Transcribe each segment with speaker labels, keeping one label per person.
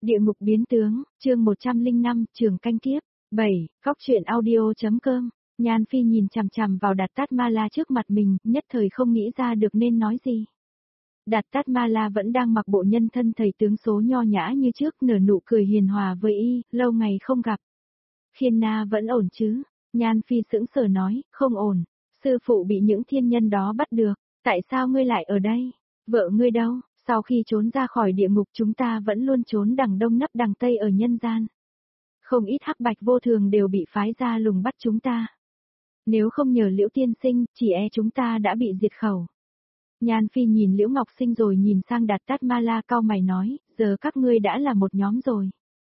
Speaker 1: Địa ngục biến tướng, chương 105, trường canh kiếp. 7. Góc truyện audio.com. Nhan Phi nhìn chằm chằm vào Đạt Tát Ma La trước mặt mình, nhất thời không nghĩ ra được nên nói gì. Đạt Tát Ma La vẫn đang mặc bộ nhân thân thầy tướng số nho nhã như trước, nở nụ cười hiền hòa với y, lâu ngày không gặp. Khiên Na vẫn ổn chứ? Nhan Phi sững sờ nói, không ổn. Sư phụ bị những thiên nhân đó bắt được, tại sao ngươi lại ở đây? Vợ ngươi đâu? Sau khi trốn ra khỏi địa ngục chúng ta vẫn luôn trốn đằng đông nấp đằng tây ở nhân gian. Không ít hắc bạch vô thường đều bị phái ra lùng bắt chúng ta. Nếu không nhờ Liễu tiên sinh, chỉ e chúng ta đã bị diệt khẩu. Nhan Phi nhìn Liễu Ngọc Sinh rồi nhìn sang Đạt Tát Ma La, cau mày nói, giờ các ngươi đã là một nhóm rồi.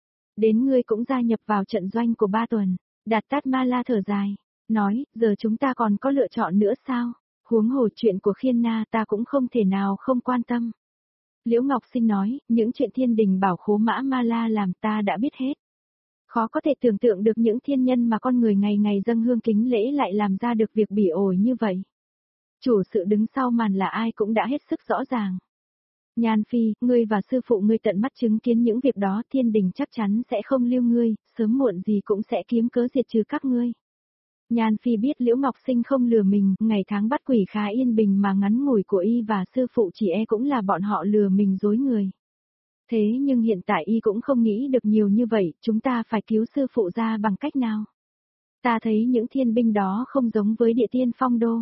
Speaker 1: Đến ngươi cũng gia nhập vào trận doanh của Ba Tuần. Đạt Tát Ma La thở dài, nói, giờ chúng ta còn có lựa chọn nữa sao? Huống hồ chuyện của Khiên Na ta cũng không thể nào không quan tâm. Liễu Ngọc Sinh nói, những chuyện thiên đình bảo khố mã Ma La làm ta đã biết hết. Khó có thể tưởng tượng được những thiên nhân mà con người ngày ngày dâng hương kính lễ lại làm ra được việc bỉ ổi như vậy. Chủ sự đứng sau màn là ai cũng đã hết sức rõ ràng. Nhan Phi, ngươi và sư phụ ngươi tận mắt chứng kiến những việc đó, thiên đình chắc chắn sẽ không lưu ngươi, sớm muộn gì cũng sẽ kiếm cớ diệt trừ các ngươi. Nhan Phi biết Liễu Ngọc Sinh không lừa mình, ngày tháng bắt quỷ khá yên bình mà ngắn ngủi của y và sư phụ chỉ e cũng là bọn họ lừa mình dối người. Thế nhưng hiện tại y cũng không nghĩ được nhiều như vậy, chúng ta phải cứu sư phụ ra bằng cách nào? Ta thấy những thiên binh đó không giống với địa tiên phong đô.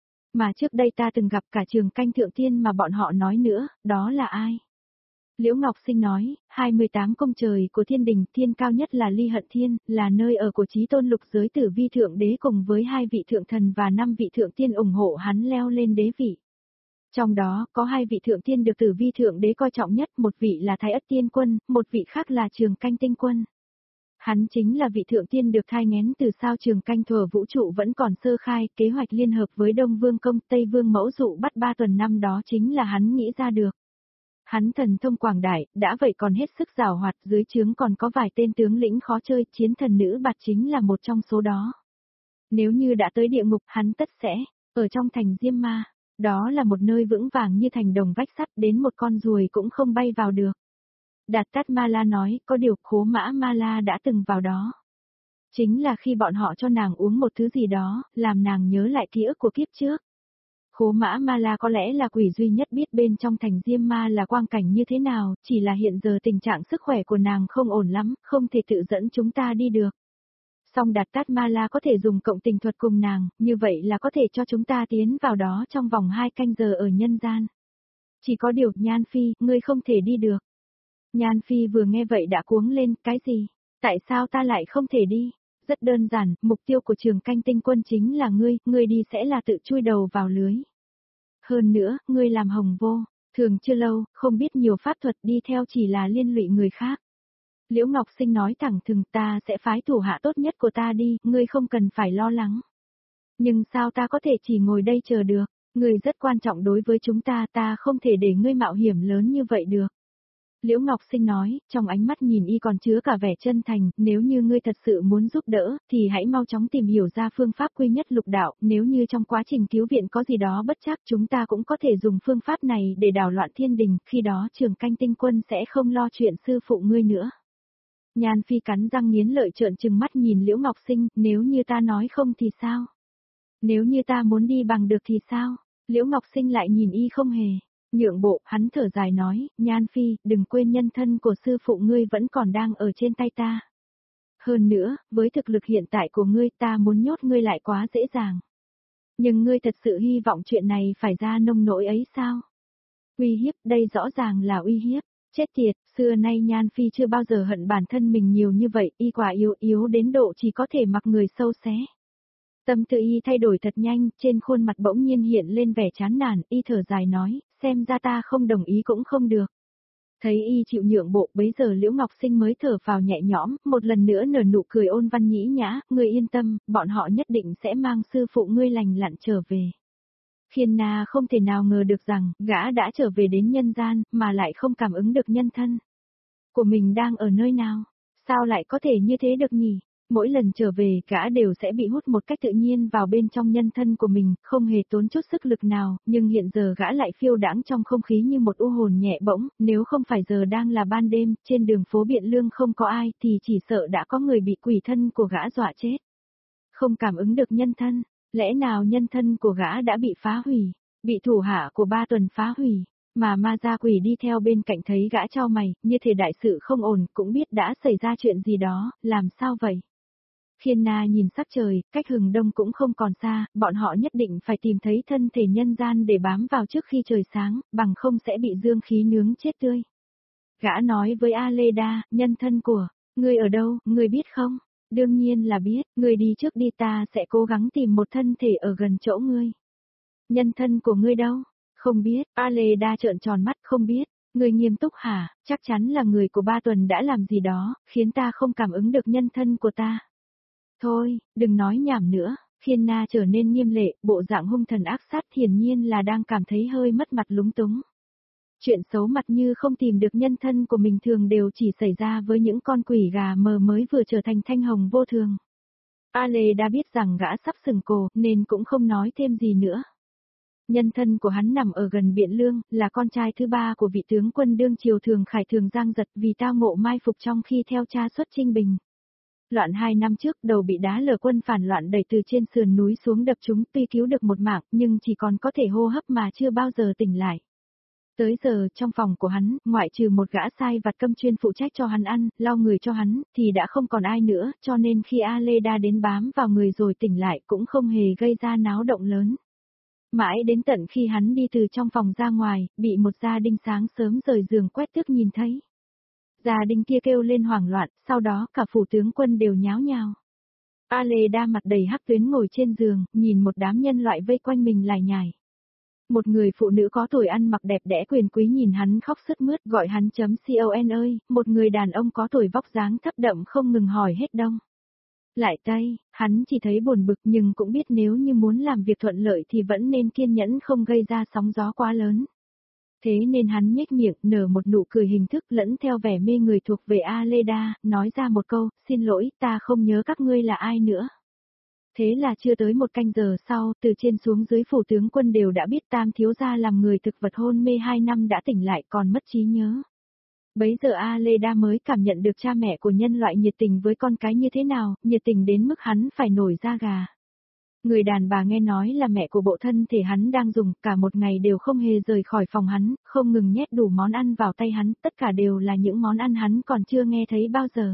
Speaker 1: Mà trước đây ta từng gặp cả trường canh thượng tiên mà bọn họ nói nữa, đó là ai? Liễu Ngọc Sinh nói, 28 công trời của thiên đình, thiên cao nhất là Ly Hận Thiên, là nơi ở của Chí Tôn lục giới tử vi thượng đế cùng với 2 vị thượng thần và 5 vị thượng tiên ủng hộ hắn leo lên đế vị. Trong đó, có 2 vị thượng tiên được tử vi thượng đế coi trọng nhất, một vị là Thái Ất Tiên Quân, một vị khác là Trường Canh Tinh Quân. Hắn chính là vị thượng tiên được thai nghén từ sao Trường Canh thuở vũ trụ vẫn còn sơ khai, kế hoạch liên hợp với Đông Vương Công, Tây Vương Mẫu Dụ bắt 3 tuần năm đó chính là hắn nghĩ ra được. Hắn thần thông quảng đại, đã vậy còn hết sức giàu hoạt, dưới trướng còn có vài tên tướng lĩnh khó chơi, chiến thần nữ Bạt chính là một trong số đó. Nếu như đã tới địa ngục, hắn tất sẽ ở trong thành Diêm Ma. Đó là một nơi vững vàng như thành đồng vách sắt, đến một con ruồi cũng không bay vào được. Đạt Tát Ma La nói, có điều khố mã Ma La đã từng vào đó. Chính là khi bọn họ cho nàng uống một thứ gì đó, làm nàng nhớ lại ký ức của kiếp trước. Khố mã Ma La có lẽ là quỷ duy nhất biết bên trong thành Diêm Ma là quang cảnh như thế nào, chỉ là hiện giờ tình trạng sức khỏe của nàng không ổn lắm, không thể tự dẫn chúng ta đi được. Song Đạt Tát Ma La có thể dùng cộng tình thuật cùng nàng, như vậy là có thể cho chúng ta tiến vào đó trong vòng 2 canh giờ ở nhân gian. Chỉ có điều, Nhan Phi, ngươi không thể đi được. Nhan Phi vừa nghe vậy đã cuống lên, cái gì? Tại sao ta lại không thể đi? Rất đơn giản, mục tiêu của Trường Canh Tinh Quân chính là ngươi đi sẽ là tự chui đầu vào lưới. Hơn nữa, ngươi làm hồng vô, thường chưa lâu, không biết nhiều pháp thuật, đi theo chỉ là liên lụy người khác. Liễu Ngọc Sinh nói thẳng thừng, ta sẽ phái thủ hạ tốt nhất của ta đi, ngươi không cần phải lo lắng. Nhưng sao ta có thể chỉ ngồi đây chờ được, ngươi rất quan trọng đối với chúng ta, ta không thể để ngươi mạo hiểm lớn như vậy được. Liễu Ngọc Sinh nói, trong ánh mắt nhìn y còn chứa cả vẻ chân thành, nếu như ngươi thật sự muốn giúp đỡ, thì hãy mau chóng tìm hiểu ra phương pháp quy nhất lục đạo, nếu như trong quá trình cứu viện có gì đó bất trắc chúng ta cũng có thể dùng phương pháp này để đảo loạn thiên đình, khi đó Trường Canh Tinh Quân sẽ không lo chuyện sư phụ ngươi nữa. Nhan Phi cắn răng nghiến lợi trợn trừng mắt nhìn Liễu Ngọc Sinh, nếu như ta nói không thì sao? Nếu như ta muốn đi bằng được thì sao? Liễu Ngọc Sinh lại nhìn y không hề nhượng bộ, hắn thở dài nói, Nhan Phi, đừng quên nhân thân của sư phụ ngươi vẫn còn đang ở trên tay ta. Hơn nữa, với thực lực hiện tại của ngươi ta muốn nhốt ngươi lại quá dễ dàng. Nhưng ngươi thật sự hy vọng chuyện này phải ra nông nỗi ấy sao? Uy hiếp, đây rõ ràng là uy hiếp. Chết tiệt, xưa nay Nhan Phi chưa bao giờ hận bản thân mình nhiều như vậy, y quả yếu đến độ chỉ có thể mặc người sâu xé. Tâm tư y thay đổi thật nhanh, trên khuôn mặt bỗng nhiên hiện lên vẻ chán nản, y thở dài nói, xem ra ta không đồng ý cũng không được. Thấy y chịu nhượng bộ, bấy giờ Liễu Ngọc Sinh mới thở vào nhẹ nhõm, một lần nữa nở nụ cười ôn văn nhĩ nhã, ngươi yên tâm, bọn họ nhất định sẽ mang sư phụ ngươi lành lặn trở về. Khiên Na không thể nào ngờ được rằng, gã đã trở về đến nhân gian, mà lại không cảm ứng được nhân thân của mình đang ở nơi nào. Sao lại có thể như thế được nhỉ? Mỗi lần trở về gã đều sẽ bị hút một cách tự nhiên vào bên trong nhân thân của mình, không hề tốn chút sức lực nào, nhưng hiện giờ gã lại phiêu đãng trong không khí như một u hồn nhẹ bỗng, nếu không phải giờ đang là ban đêm, trên đường phố Biện Lương không có ai thì chỉ sợ đã có người bị quỷ thân của gã dọa chết. Không cảm ứng được nhân thân, lẽ nào nhân thân của gã đã bị phá hủy, bị thủ hạ của Ba Tuần phá hủy, mà ma gia quỷ đi theo bên cạnh thấy gã chau mày, như thể đại sự không ổn, cũng biết đã xảy ra chuyện gì đó, làm sao vậy? Khiên Na nhìn sắc trời, cách hừng đông cũng không còn xa, bọn họ nhất định phải tìm thấy thân thể nhân gian để bám vào trước khi trời sáng, bằng không sẽ bị dương khí nướng chết tươi. Gã nói với Aleda, nhân thân của, ngươi ở đâu, ngươi biết không? Đương nhiên là biết, ngươi đi trước đi, ta sẽ cố gắng tìm một thân thể ở gần chỗ ngươi. Nhân thân của ngươi đâu? Không biết, Aleda trợn tròn mắt, không biết. Ngươi nghiêm túc hả? Chắc chắn là người của Ba Tuần đã làm gì đó, khiến ta không cảm ứng được nhân thân của ta. Thôi, đừng nói nhảm nữa. Khiên Na trở nên nghiêm lệ, bộ dạng hung thần ác sát, hiển nhiên là đang cảm thấy hơi mất mặt lúng túng. Chuyện xấu mặt như không tìm được nhân thân của mình thường đều chỉ xảy ra với những con quỷ gà mờ mới vừa trở thành thanh hồng vô thường. Ale đã biết rằng gã sắp sừng cổ, nên cũng không nói thêm gì nữa. Nhân thân của hắn nằm ở gần Biện Lương, là con trai thứ ba của vị tướng quân đương triều Thường Khải Thường Giang Giật, vì tao ngộ mai phục trong khi theo cha xuất chinh bình. Loạn 2 năm trước, đầu bị đá lở quân phản loạn đẩy từ trên sườn núi xuống đập chúng, tuy cứu được một mạng, nhưng chỉ còn có thể hô hấp mà chưa bao giờ tỉnh lại. Tới giờ, trong phòng của hắn, ngoại trừ một gã sai vặt câm chuyên phụ trách cho hắn ăn, lau người cho hắn, thì đã không còn ai nữa, cho nên khi Aleda đến bám vào người rồi tỉnh lại cũng không hề gây ra náo động lớn. Mãi đến tận khi hắn đi từ trong phòng ra ngoài, bị một gia đình sáng sớm rời giường quét tước nhìn thấy. Gia đình kia kêu lên hoảng loạn, sau đó cả phủ tướng quân đều nháo nhào. Aleda mặt đầy hắc tuyến ngồi trên giường, nhìn một đám nhân loại vây quanh mình lải nhải. Một người phụ nữ có tuổi ăn mặc đẹp đẽ quyền quý nhìn hắn khóc sướt mướt gọi hắn con ơi, một người đàn ông có tuổi vóc dáng thấp đậm không ngừng hỏi hết đông. Lại tay, hắn chỉ thấy buồn bực nhưng cũng biết nếu như muốn làm việc thuận lợi thì vẫn nên kiên nhẫn không gây ra sóng gió quá lớn. Thế nên hắn nhếch miệng nở một nụ cười hình thức lẫn theo vẻ mê người thuộc về Aleda, nói ra một câu, xin lỗi, ta không nhớ các ngươi là ai nữa. Thế là chưa tới một canh giờ sau, từ trên xuống dưới phủ tướng quân đều đã biết Tam thiếu gia làm người thực vật hôn mê 2 năm đã tỉnh lại còn mất trí nhớ. Bấy giờ Aleda mới cảm nhận được cha mẹ của nhân loại nhiệt tình với con cái như thế nào, nhiệt tình đến mức hắn phải nổi da gà. Người đàn bà nghe nói là mẹ của bộ thân thể hắn đang dùng, cả một ngày đều không hề rời khỏi phòng hắn, không ngừng nhét đủ món ăn vào tay hắn, tất cả đều là những món ăn hắn còn chưa nghe thấy bao giờ.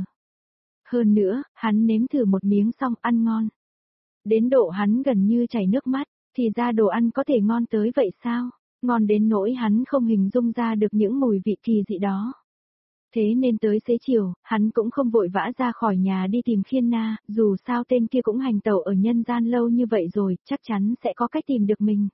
Speaker 1: Hơn nữa, hắn nếm thử một miếng xong ăn ngon. Đến độ hắn gần như chảy nước mắt, thì ra đồ ăn có thể ngon tới vậy sao? Ngon đến nỗi hắn không hình dung ra được những mùi vị kỳ dị đó. Thế nên tới xế chiều, hắn cũng không vội vã ra khỏi nhà đi tìm Khiên Na, dù sao tên kia cũng hành tẩu ở nhân gian lâu như vậy rồi, chắc chắn sẽ có cách tìm được mình.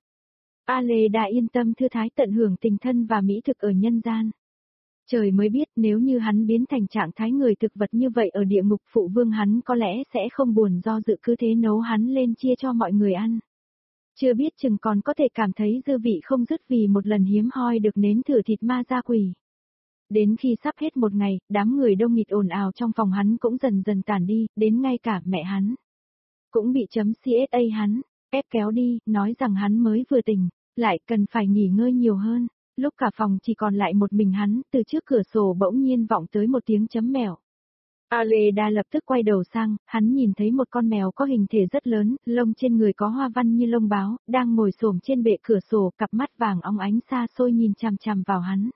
Speaker 1: Ale đã yên tâm thư thái tận hưởng tình thân và mỹ thực ở nhân gian. Trời mới biết nếu như hắn biến thành trạng thái người thực vật như vậy ở địa ngục phụ vương hắn có lẽ sẽ không buồn do dự cứ thế nấu hắn lên chia cho mọi người ăn. Chưa biết chừng còn có thể cảm thấy dư vị không dứt vì một lần hiếm hoi được nếm thử thịt ma gia quỷ. Đến khi sắp hết một ngày, đám người đông nghịt ồn ào trong phòng hắn cũng dần dần tản đi, đến ngay cả mẹ hắn. Cũng bị CSA hắn, ép kéo đi, nói rằng hắn mới vừa tỉnh, lại cần phải nghỉ ngơi nhiều hơn. Lúc cả phòng chỉ còn lại một mình hắn, từ trước cửa sổ bỗng nhiên vọng tới một tiếng chấm mèo. Aleda lập tức quay đầu sang, hắn nhìn thấy một con mèo có hình thể rất lớn, lông trên người có hoa văn như lông báo, đang ngồi xổm trên bệ cửa sổ, cặp mắt vàng óng ánh xa xôi nhìn chằm chằm vào hắn.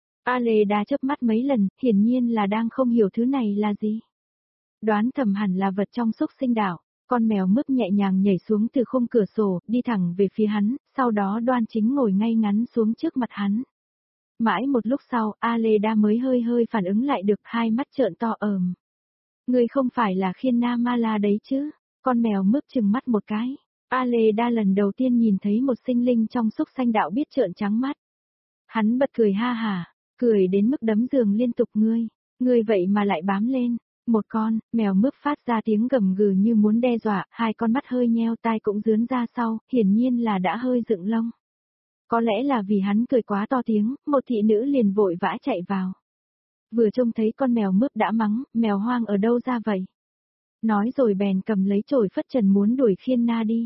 Speaker 1: Aleda chớp mắt mấy lần, hiển nhiên là đang không hiểu thứ này là gì. Đoán thầm hẳn là vật trong xúc sinh đảo. Con mèo mướp nhẹ nhàng nhảy xuống từ khung cửa sổ, đi thẳng về phía hắn, sau đó đoan chính ngồi ngay ngắn xuống trước mặt hắn. Mãi một lúc sau, Aleda mới hơi hơi phản ứng lại được, hai mắt trợn to ờm. Người không phải là Khiên Na Ma La đấy chứ? Con mèo mướp chừng mắt một cái. Aleda lần đầu tiên nhìn thấy một sinh linh trong xúc sanh đạo biết trợn trắng mắt. Hắn bật cười ha hả, cười đến mức đấm giường liên tục ngươi vậy mà lại bám lên. Một con, mèo mướp phát ra tiếng gầm gừ như muốn đe dọa, hai con mắt hơi nheo tai cũng dướn ra sau, hiển nhiên là đã hơi dựng lông. Có lẽ là vì hắn cười quá to tiếng, một thị nữ liền vội vã chạy vào. Vừa trông thấy con mèo mướp đã mắng, mèo hoang ở đâu ra vậy? Nói rồi bèn cầm lấy chổi phất trần muốn đuổi Khiên Na đi.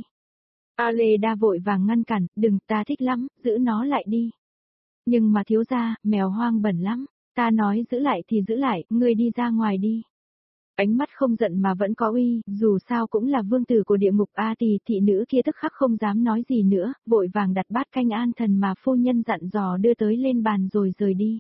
Speaker 1: Aleda vội vàng ngăn cản, đừng, ta thích lắm, giữ nó lại đi. Nhưng mà thiếu gia, mèo hoang bẩn lắm, ta nói giữ lại thì giữ lại, ngươi đi ra ngoài đi. Ánh mắt không giận mà vẫn có uy, dù sao cũng là vương tử của địa ngục A Tỳ, thị nữ kia tức khắc không dám nói gì nữa, vội vàng đặt bát canh an thần mà phu nhân dặn dò đưa tới lên bàn rồi rời đi.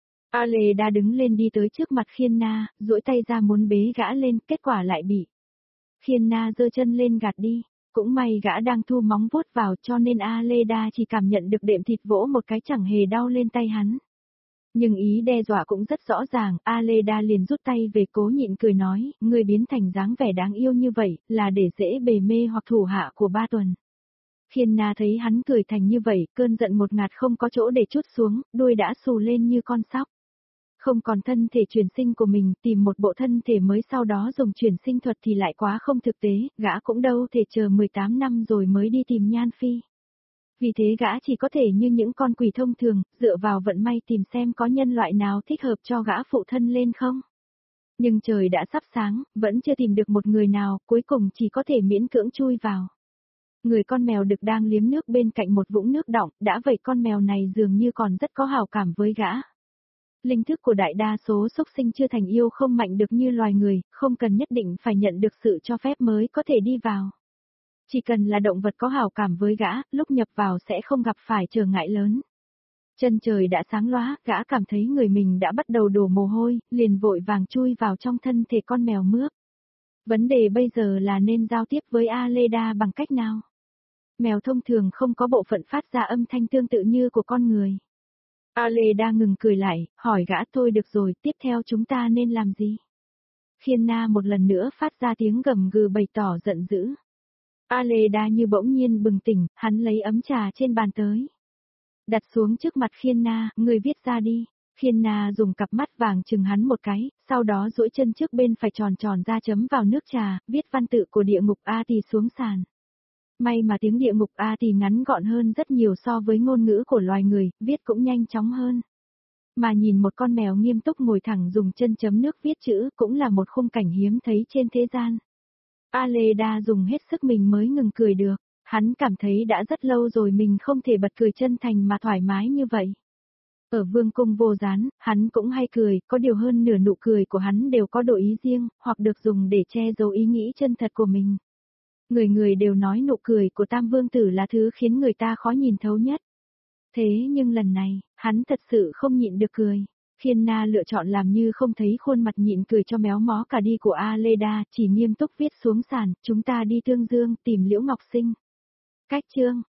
Speaker 1: Aleda đứng lên đi tới trước mặt Khiên Na, duỗi tay ra muốn bế gã lên, kết quả lại bị Khiên Na giơ chân lên gạt đi. Cũng may gã đang thu móng vuốt vào cho nên Aleda chỉ cảm nhận được đệm thịt vỗ một cái chẳng hề đau lên tay hắn. Nhưng ý đe dọa cũng rất rõ ràng, Aleda liền rút tay về cố nhịn cười nói, ngươi biến thành dáng vẻ đáng yêu như vậy, là để dễ bề mê hoặc thủ hạ của Ba Tuần. Khiên Na thấy hắn cười thành như vậy, cơn giận một ngạt không có chỗ để trút xuống, đuôi đã xù lên như con sóc. Không còn thân thể chuyển sinh của mình, tìm một bộ thân thể mới sau đó dùng chuyển sinh thuật thì lại quá không thực tế, gã cũng đâu thể chờ 18 năm rồi mới đi tìm Nhan Phi. Vì thế gã chỉ có thể như những con quỷ thông thường, dựa vào vận may tìm xem có nhân loại nào thích hợp cho gã phụ thân lên không. Nhưng trời đã sắp sáng, vẫn chưa tìm được một người nào, cuối cùng chỉ có thể miễn cưỡng chui vào. Người con mèo đực đang liếm nước bên cạnh một vũng nước đọng, đã vậy con mèo này dường như còn rất có hảo cảm với gã. Linh thức của đại đa số súc sinh chưa thành yêu không mạnh được như loài người, không cần nhất định phải nhận được sự cho phép mới có thể đi vào. Chỉ cần là động vật có hảo cảm với gã, lúc nhập vào sẽ không gặp phải trở ngại lớn. Chân trời đã sáng lóa, gã cảm thấy người mình đã bắt đầu đổ mồ hôi, liền vội vàng chui vào trong thân thể con mèo mướp. Vấn đề bây giờ là nên giao tiếp với Aleda bằng cách nào? Mèo thông thường không có bộ phận phát ra âm thanh tương tự như của con người. Aleda ngừng cười lại, hỏi gã thôi được rồi, tiếp theo chúng ta nên làm gì? Khiên Na một lần nữa phát ra tiếng gầm gừ bày tỏ giận dữ. Aleda như bỗng nhiên bừng tỉnh, hắn lấy ấm trà trên bàn tới. Đặt xuống trước mặt Khiên Na, người viết ra đi. Khiên Na dùng cặp mắt vàng chừng hắn một cái, sau đó duỗi chân trước bên phải tròn tròn ra chấm vào nước trà, viết văn tự của địa ngục A Tỳ xuống sàn. May mà tiếng địa ngục A Tỳ ngắn gọn hơn rất nhiều so với ngôn ngữ của loài người, viết cũng nhanh chóng hơn. Mà nhìn một con mèo nghiêm túc ngồi thẳng dùng chân chấm nước viết chữ cũng là một khung cảnh hiếm thấy trên thế gian. Aleda dùng hết sức mình mới ngừng cười được, hắn cảm thấy đã rất lâu rồi mình không thể bật cười chân thành mà thoải mái như vậy. Ở vương cung vô gián, hắn cũng hay cười, có điều hơn nửa nụ cười của hắn đều có độ ý riêng, hoặc được dùng để che giấu ý nghĩ chân thật của mình. Người người đều nói nụ cười của Tam Vương Tử là thứ khiến người ta khó nhìn thấu nhất. Thế nhưng lần này, hắn thật sự không nhịn được cười. Khiên Na lựa chọn làm như không thấy khuôn mặt nhịn cười cho méo mó cả đi của Aleda, chỉ nghiêm túc viết xuống sàn, chúng ta đi Tương Dương tìm Liễu Ngọc Sinh. Cách chương